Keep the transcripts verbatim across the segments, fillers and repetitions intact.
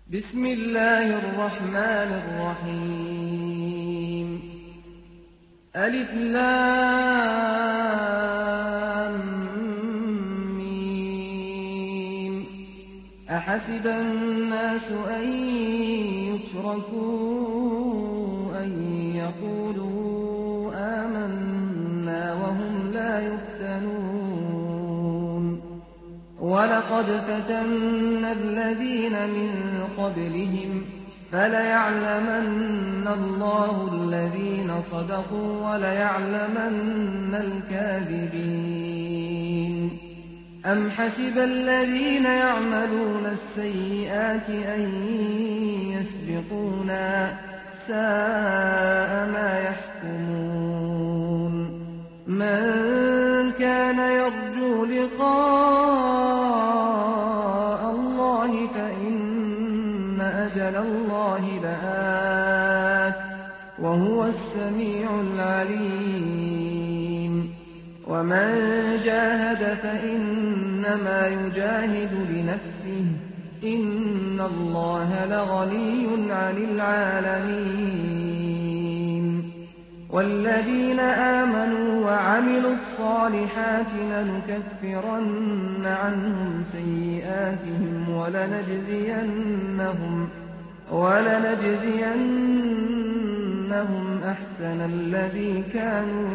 بسم الله الرحمن الرحيم ألف لام ميم أحسب الناس أن يتركوا أن يقولوا آمنا وهم لا يفتنون ولقد فتنا الذين من قبلهم فليعلمن الله الذين صدقوا وليعلمن الكاذبين أم حسب الذين يعملون السيئات أن يسبقونا ساء ما يحكمون من كان يرجو لقاء الله فإن أجل الله لآت وهو السميع العليم ومن جاهد فإنما يجاهد لنفسه إن الله لغني عن العالمين والذين آمنوا وعملوا الصالحات لنكفرن عنهم سيئاتهم ولنجزينهم, ولنجزينهم أحسن الذي كانوا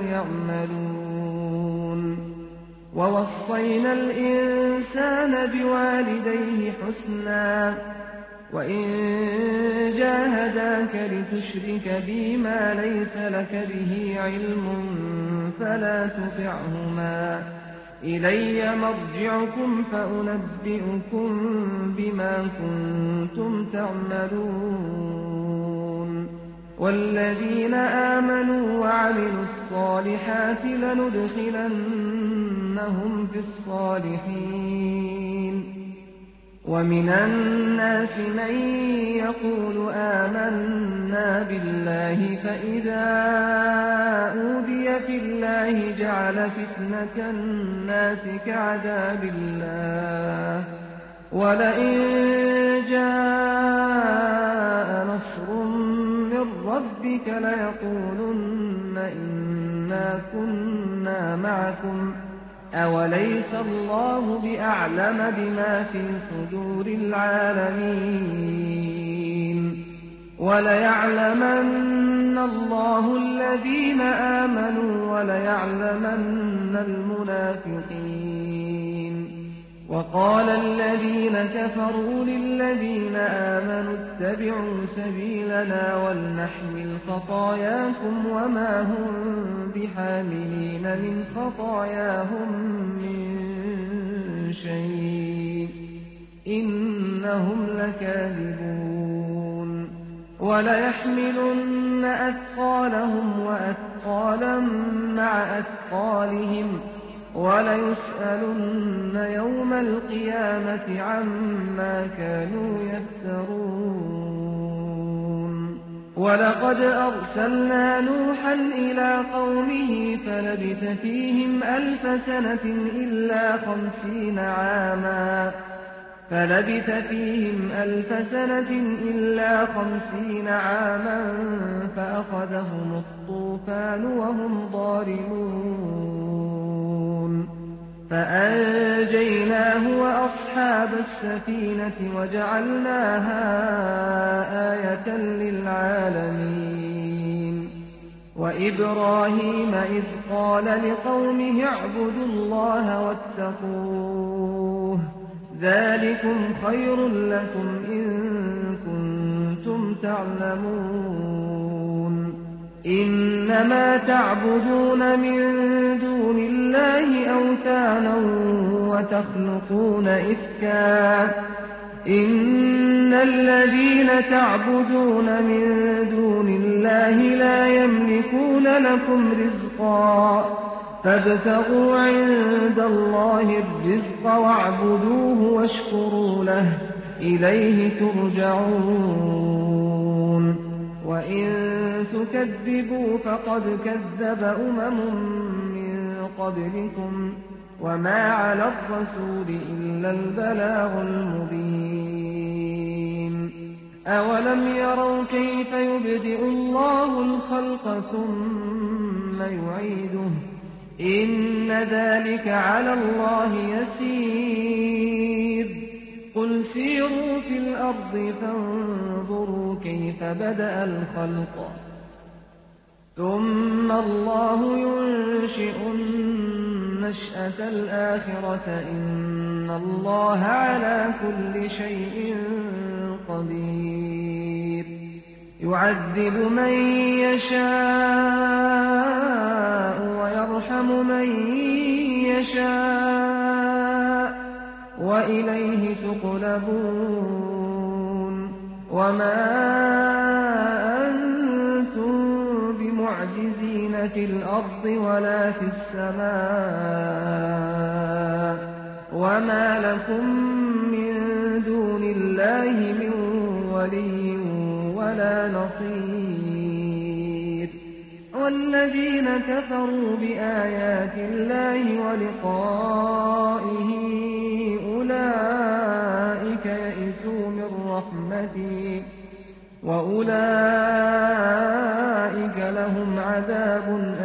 يعملون ووصينا الإنسان بوالديه حسنا وإن جاهداك لتشرك بي ما ليس لك به علم فلا تطعهما إلي مرجعكم فأنبئكم بما كنتم تعملون والذين آمنوا وعملوا الصالحات لندخلنهم في الصالحين ومن الناس من يقول آمنا بالله فإذا أوذي في الله جعل فتنة الناس كعذاب الله ولئن جاء نصر من ربك ليقولن إنا كنا معكم أوليس الله بأعلم بما في صدور العالمين وليعلمن الله الذين آمنوا وليعلمن المنافقين وقال الذين كفروا للذين آمنوا اتبعوا سبيلنا ولنحمل خطاياكم وما هم بحاملين من خطاياهم من شيء إنهم لكاذبون وليحملن أثقالهم وأثقالا مع أثقالهم وليسألن يوم القيامة عما كانوا يفترون ولقد أرسلنا نوحا إلى قومه فلبث فيهم ألف سنة إلا خمسين عاما فلبث فيهم ألف سنة إلا خمسين عاما فأخذهم الطوفان وهم ظالمون فأنجيناه وأصحاب السفينة وجعلناها آية للعالمين وإبراهيم إذ قال لقومه اعبدوا الله واتقوه ذلكم خير لكم إن كنتم تعلمون إنما تعبدون من دون الله أوثانا وتخلقون إفكا إن الذين تعبدون من دون الله لا يملكون لكم رزقا فابتغوا عند الله الرزق واعبدوه واشكروا له إليه ترجعون وإن تكذبوا فقد كذب أمم من قبلكم وما على الرسول إلا البلاغ المبين أَوَلَمْ يَرَوْا كَيْفَ يُبْدِئُ اللَّهُ الْخَلْقَ ثُمَّ يُعِيدُهُ ۚ إِنَّ ذَٰلِكَ عَلَى اللَّهِ يَسِيرٌ قُلْ سِيرُوا فِي الْأَرْضِ فَانظُرُوا كَيْفَ بَدَأَ الْخَلْقَ ثُمَّ اللَّهُ يُنشِئُ النَّشْأَةَ الْآخِرَةَ ۚ إِنَّ اللَّهَ عَلَىٰ كُلِّ شَيْءٍ قدير يعذب من يشاء ويرحم من يشاء وإليه تقلبون وما أنتم بمعجزين في الأرض ولا في السماء وما لكم من دون الله من ولي ولا نصير والذين كفروا بآيات الله ولقائه أولئك يئسوا من رحمتي وأولئك لهم عذاب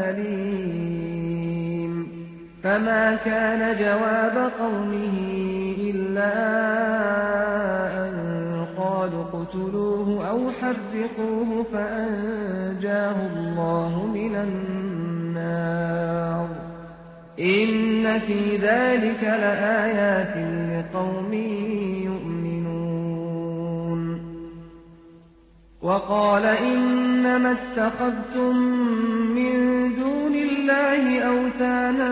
أليم فما كان جواب قومه إلا أن قالوا اقتلوه أو حرقوه فأنجاه الله من النار إن في ذلك لآيات لقوم يؤمنون وقال إنما اتخذتم من دون الله أوثانا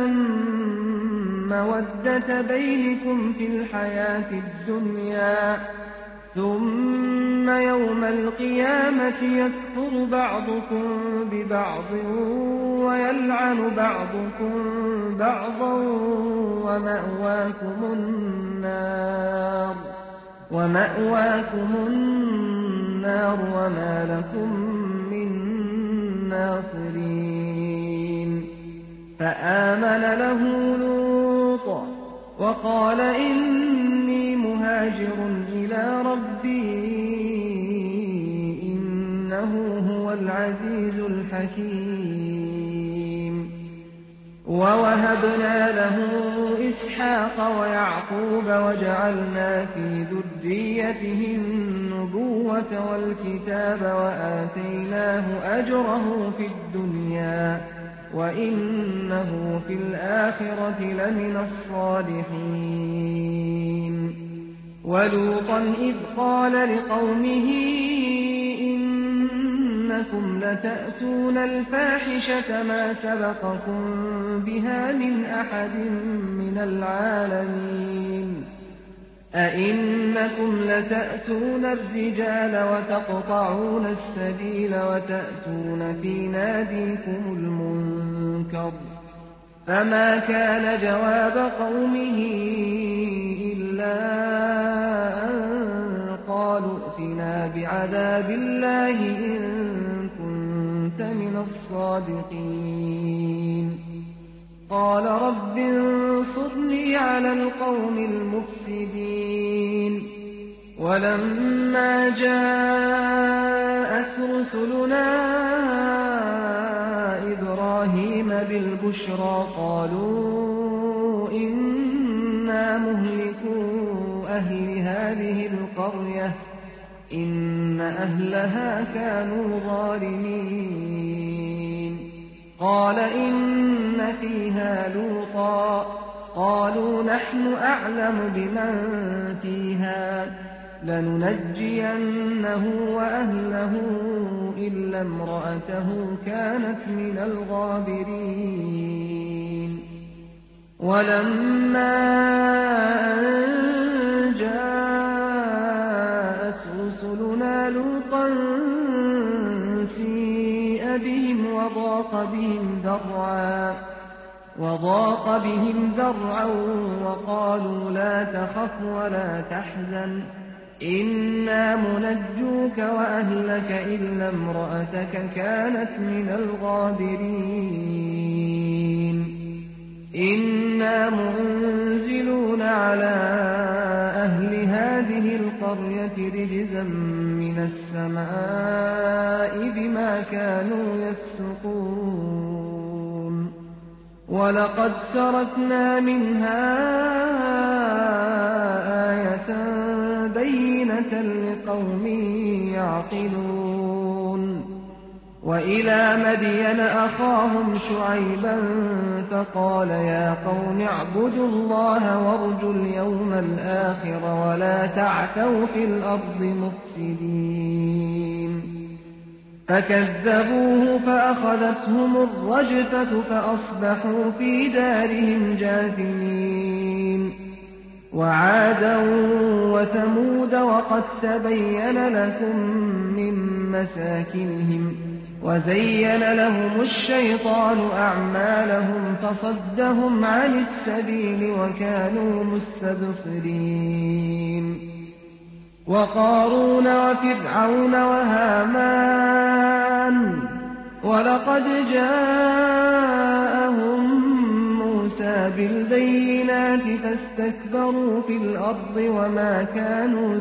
مودة بينكم في الحياة الدنيا ثم يوم القيامة يكفر بعضكم ببعض ويلعن بعضكم بعضا ومأواكم النار ومأواكم النار وما لكم من ناصرين فآمن له لوط وقال إني مهاجر إلى ربي إنه هو العزيز الحكيم ووهبنا له إسحاق ويعقوب وجعلنا في ذريته النبوة والكتاب وآتيناه أجره في الدنيا وإنه في الآخرة لمن الصالحين ولوطا إذ قال لقومه إنكم لتأتون الفاحشة ما سبقكم بها من أحد من العالمين أئنكم لتأتون الرجال وتقطعون السبيل وتأتون في ناديكم المنكر فما كان جواب قومه إلا أن قالوا ائتنا بعذاب الله إن كنت من الصادقين قال رب انصرني على القوم المفسدين ولما جاءت رسلنا إبراهيم بالبشرى قالوا إنا مهلكو أهل هذه القرية إن أهلها كانوا ظالمين قال إن فيها لوطا قالوا نحن أعلم بمن فيها لننجينه وأهله إلا امرأته كانت من الغابرين ولما أن جاءت رسلنا لوطا سيء بهم وضاق بهم ذرعا وضاق بهم ذرعا وقالوا لا تخف ولا تحزن إنا منجوك وأهلك إلا امرأتك كانت من الغابرين إنا منزلون على أهل هذه هذه القرية رجزا من السماء بما كانوا يفسقون ولقد تركنا منها آية بينة لقوم يعقلون وإلى مدين أخاهم شعيبا فقال يا قوم اعبدوا الله وارجوا اليوم الآخر ولا تعثوا في الأرض مفسدين فكذبوه فأخذتهم الرجفة فأصبحوا في دارهم جاثمين وعادا وثمود وقد تبين لكم من مساكنهم وزين لهم الشيطان أعمالهم فصدهم عن السبيل وكانوا مستبصرين وقارون وفرعون وهامان ولقد جاءهم موسى بالبينات فاستكبروا في الأرض وما كانوا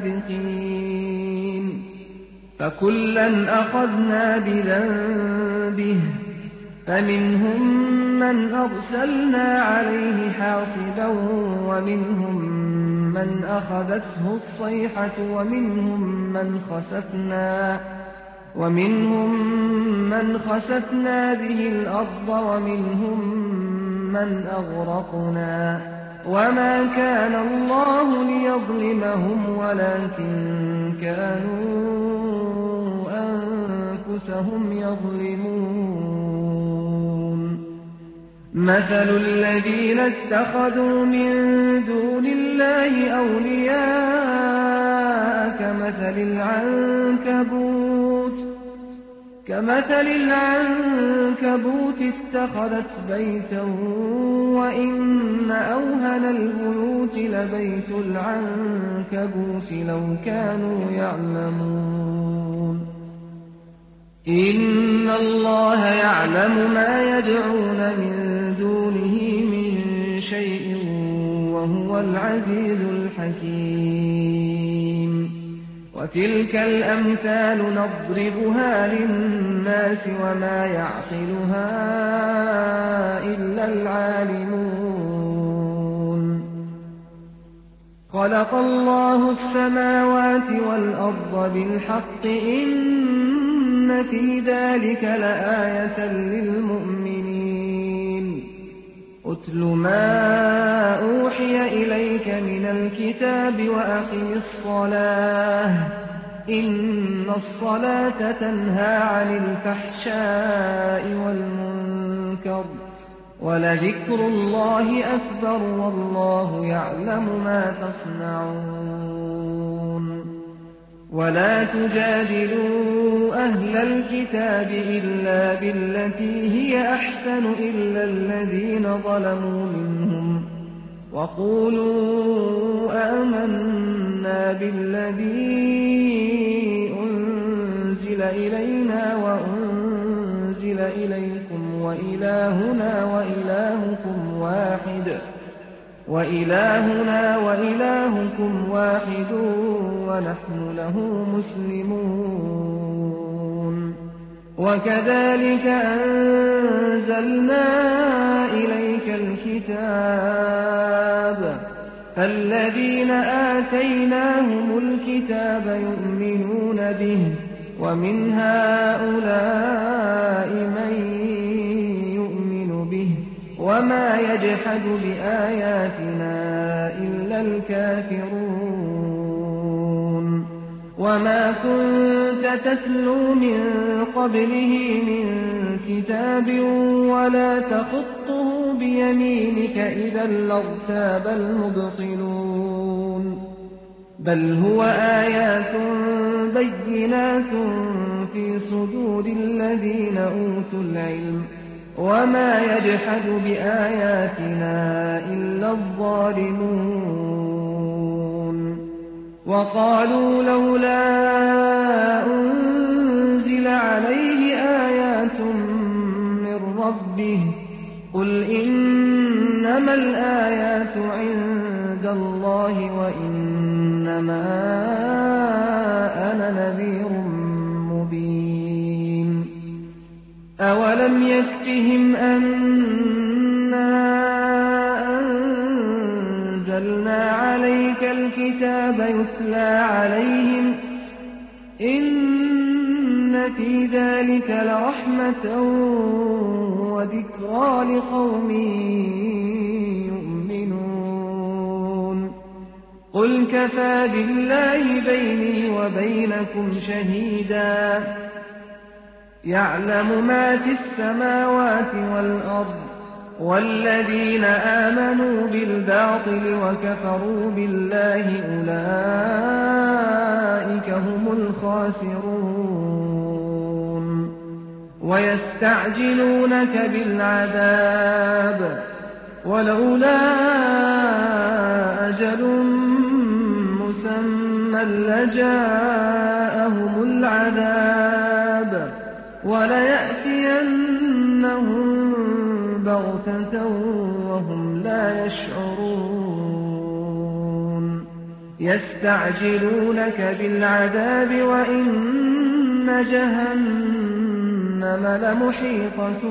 سابقين فكلا أخذنا بذنبه فمنهم من أرسلنا عليه حاصبا ومنهم من أخذته الصيحة ومنهم من خسفنا ومنهم من خسفنا به الأرض ومنهم من أغرقنا وما كان الله ليظلمهم ولكن كانوا أنفسهم يظلمون مثل الذين اتخذوا من دون الله أولياء كمثل العنكبوت كمثل العنكبوت اتخذت بيتا وإن أوهن البيوت لبيت العنكبوت لو كانوا يعلمون إن الله يعلم ما يدعون من دونه من شيء وهو العزيز الحكيم وتلك الأمثال نضربها للناس وما يعقلها إلا العالمون خلق الله السماوات والأرض بالحق إن في ذلك لآية للمؤمنين أتل ما أوحي إليك من الكتاب وأقم الصلاة إن الصلاة تنهى عن الفحشاء والمنكر ولذكر الله أكبر والله يعلم ما تصنعون ولا تجادلوا أهل الكتاب إلا بالتي هي أحسن إلا الذين ظلموا منهم وقولوا آمنا بالذي أنزل إلينا وأنزل إليكم وإلهنا وإلهكم واحد وإلهنا وإلهكم واحد ونحن له مسلمون وكذلك أنزلنا إليك الكتاب فالذين آتيناهم الكتاب يؤمنون به ومن هؤلاء من يؤمن به وما يجحد بآياتنا إلا الكافرون وما كنت تتلو من قبله من كتاب ولا تخطه بيمينك إذا لارتاب المبطلون بل هو آيات بينات في صدور الذين أوتوا العلم وما يجحد بآياتنا إلا الظالمون وقالوا لولا أنزل عليه آيات من ربه قل إنما الآيات عند الله وإنما أَوَلَمْ يَكْفِهِمْ أَنَّا أَنزَلْنَا عَلَيْكَ الْكِتَابَ يُتْلَىٰ عَلَيْهِمْ ۚ إِنَّ فِي ذَٰلِكَ لَرَحْمَةً وَذِكْرَىٰ لِقَوْمٍ يُؤْمِنُونَ قُلْ كَفَىٰ بِاللَّهِ بَيْنِي وَبَيْنَكُمْ شَهِيدًا يَعْلَمُ مَا فِي السَّمَاوَاتِ وَالْأَرْضِ ۗ وَالَّذِينَ آمَنُوا بِالْبَاطِلِ وَكَفَرُوا بِاللَّهِ أُولَٰئِكَ هُمُ الْخَاسِرُونَ وَيَسْتَعْجِلُونَكَ بِالْعَذَابِ وَلَوْلَا أَجَلٌ مُّسَمًّى لَّجَاءَهُمُ الْعَذَابُ وَلَيَأْتِيَنَّهُم بَغْتَةً وَهُمْ لَا يَشْعُرُونَ يَسْتَعْجِلُونَكَ بِالْعَذَابِ وَإِنَّ جَهَنَّمَ لَمُحِيطَةٌ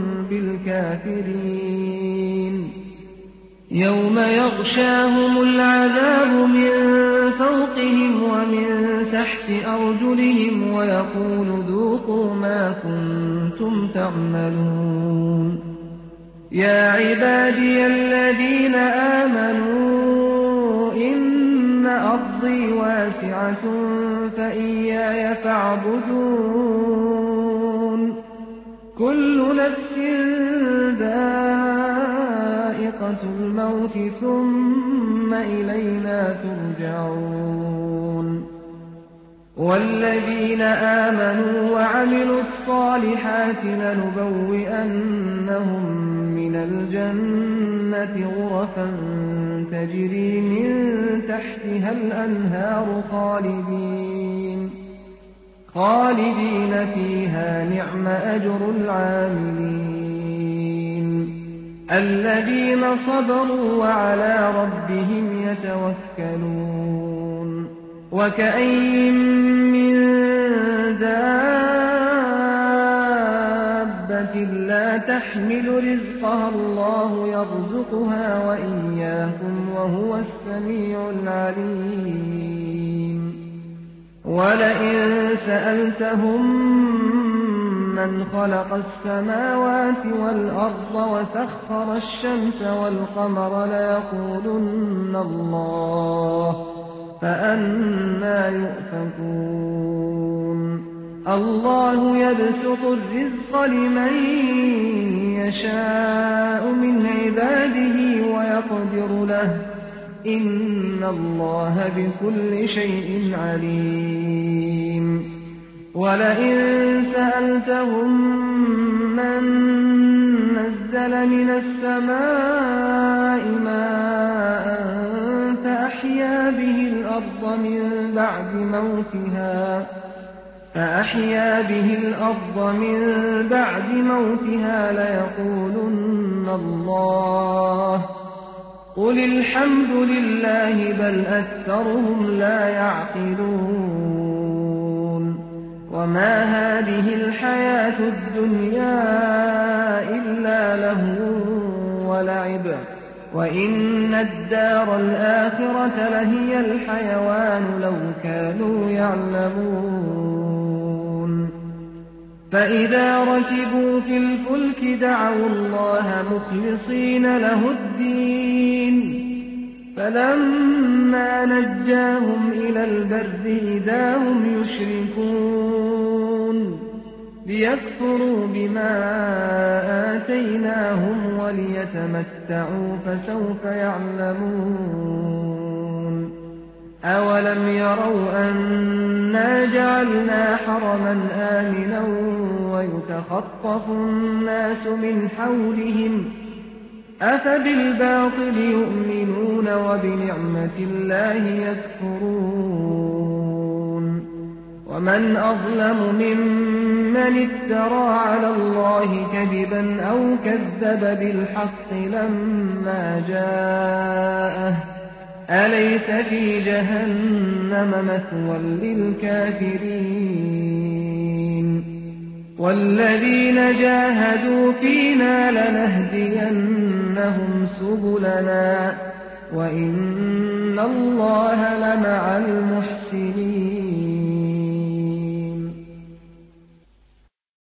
بِالْكَافِرِينَ يَوْمَ يَغْشَاهُمُ الْعَذَابُ مِن فَوْقِهِمْ وَمِن تَحْتِ أَرْجُلِهِمْ وَيَقُولُ ذُوقُوا مَا كُنتُمْ تَعْمَلُونَ يَا عِبَادِيَ الَّذِينَ آمَنُوا إِنَّ أَرْضِي وَاسِعَةٌ فَإِيَّايَ فَاعْبُدُونِ كُلُّ نَفْسٍ ذَائِقَةُ الْمَوْتِ ثُمَّ إِلَيْنَا تُرْجَعُونَ وَالَّذِينَ آمَنُوا وَعَمِلُوا الصَّالِحَاتِ لَنُبَوِّئَنَّهُم مِّنَ الْجَنَّةِ غُرَفًا تَجْرِي مِن تَحْتِهَا الْأَنْهَارُ خَالِدِينَ خَالِدِينَ فِيهَا ۚ نِعْمَ أَجْرُ الْعَامِلِينَ الَّذِينَ صَبَرُوا وَعَلَىٰ رَبِّهِمْ يَتَوَكَّلُونَ وَكَأَيِّن مِّن دَابَّةٍ لَّا تَحْمِلُ رِزْقَهَا اللَّهُ يَرْزُقُهَا وَإِيَّاكُمْ ۚ وَهُوَ السَّمِيعُ الْعَلِيمُ وَلَئِن سَأَلْتَهُم مَّنْ خَلَقَ السَّمَاوَاتِ وَالْأَرْضَ وَسَخَّرَ الشَّمْسَ وَالْقَمَرَ لَيَقُولُنَّ اللَّهُ ۖ فَأَنَّىٰ يُؤْفَكُونَ اللَّهُ يَبْسُطُ الرِّزْقَ لِمَن يَشَاءُ مِنْ عِبَادِهِ وَيَقْدِرُ لَهُ ۚ إِنَّ اللَّهَ بِكُلِّ شَيْءٍ عَلِيمٌ وَلَئِن سَأَلْتَهُم مَّن نَّزَّلَ مِنَ السَّمَاءِ مَاءً فَأَحْيَا بِهِ الْأَرْضَ مِن بَعْدِ مَوْتِهَا فَأَحْيَا بِهِ الْأَرْضَ مِن بَعْدِ مَوْتِهَا لَيَقُولُنَّ اللَّهُ ۚ قُلِ الْحَمْدُ لِلَّهِ ۚ بَلْ أَكْثَرُهُمْ لَا يَعْقِلُونَ وَمَا هَٰذِهِ الْحَيَاةُ الدُّنْيَا إِلَّا لَهْوٌ وَلَعِبٌ ۚ وَإِنَّ الدَّارَ الْآخِرَةَ لَهِيَ الْحَيَوَانُ لَوْ كَانُوا يَعْلَمُونَ فَإِذَا رَكِبُوا فِي الْفُلْكِ دَعَوُا اللَّهَ مُخْلِصِينَ لَهُ الدِّينَ فَلَمَّا نَجَّاهُمْ إِلَى الْبَرِّ إِذَا هُمْ يُشْرِكُونَ لِيَكْفُرُوا بِمَا آتَيْنَاهُمْ وَلِيَتَمَتَّعُوا ۖ فَسَوْفَ يَعْلَمُونَ أَوَلَمْ يَرَوْا أَنَّا جَعَلْنَا حَرَمًا آمِنًا وَيُتَخَطَّفُ النَّاسُ مِنْ حَوْلِهِمْ ۚ أَفَبِالْبَاطِلِ يُؤْمِنُونَ وَبِنِعْمَةِ اللَّهِ يَكْفُرُونَ وَمَنْ أَظْلَمُ مِمَّنِ افْتَرَىٰ عَلَى اللَّهِ كَذِبًا أَوْ كَذَّبَ بِالْحَقِّ لَمَّا جَاءَهُ ۚ أَلَيْسَ فِي جَهَنَّمَ مَثْوًى لِّلْكَافِرِينَ والذين جاهدوا فينا لنهدينهم سبلنا وإن الله لمع المحسنين